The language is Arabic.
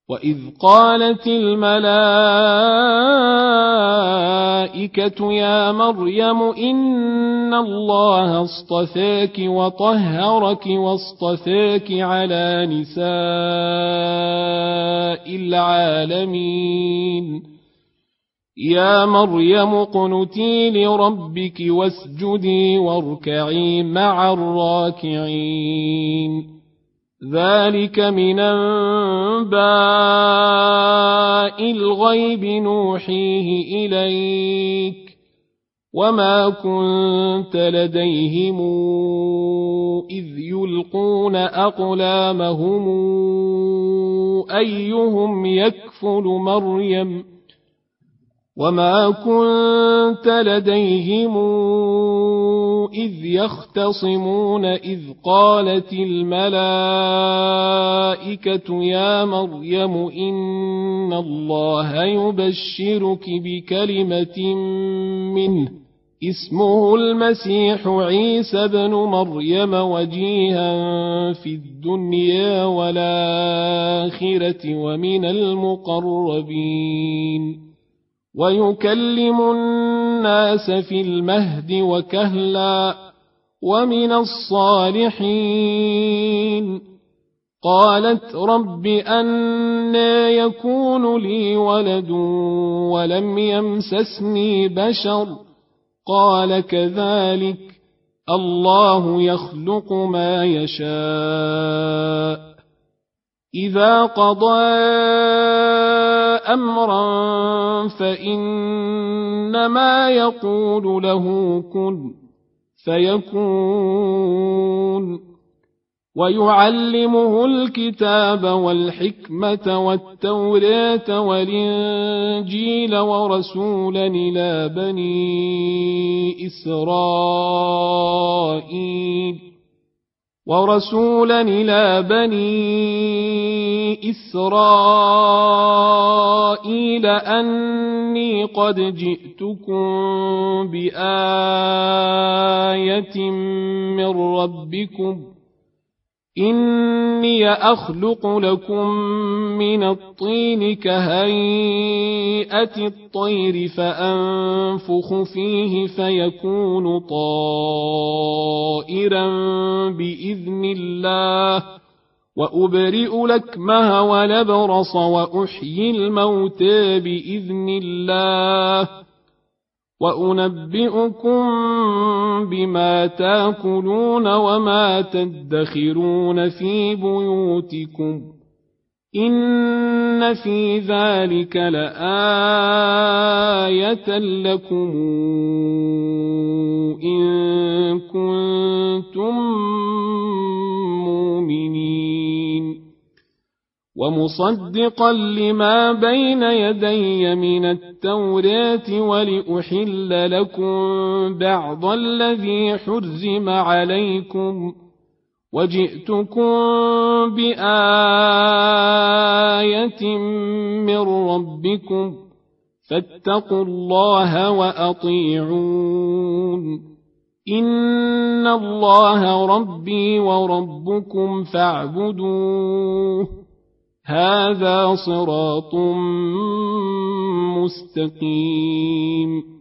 وإذ قالت الملائكة يا مريم إن الله اصطفاك وطهرك واصطفاك على نساء العالمين يا مريم اقنتي لربك واسجدي واركعي مع الراكعين ذلك من أنباء الغيب نوحيه إليك وما كنت لديهم إذ يلقون أقلامهم أيهم يكفل مريم وما كنت لديهم إذ يختصمون إذ قالت الملائكة يا مريم إن الله يبشرك بكلمة منه اسمه المسيح عيسى بن مريم وجيها في الدنيا والآخرة ومن المقربين ويكلم الناس في المهد وكهلا ومن الصالحين قالت رب أنى يكون لي ولد ولم يمسسني بشر قال كذلك الله يخلق ما يشاء إذا قضى أمرا فإنما يقول له كن فيكون ويعلمه الكتاب والحكمة والتوراة والإنجيل ورسولا إلى بني إسرائيل أني قد جئتكم بآية من ربكم إني أخلق لكم من الطين كهيئة الطير فأنفخ فيه فيكون طائرا بإذن الله وأبرئ الأكمه والأبرص وأحيي الموتى بإذن الله وأنبئكم بما تاكلون وما تدخرون في بيوتكم إن في ذلك لآية لكم إن كنتم مؤمنين ومصدقا لما بين يدي من التوراة ولأحل لكم بعض الذي حرم عليكم وجئتكم بآية من ربكم فاتقوا الله وأطيعون إن الله ربي وربكم فاعبدوه هذا صراط مستقيم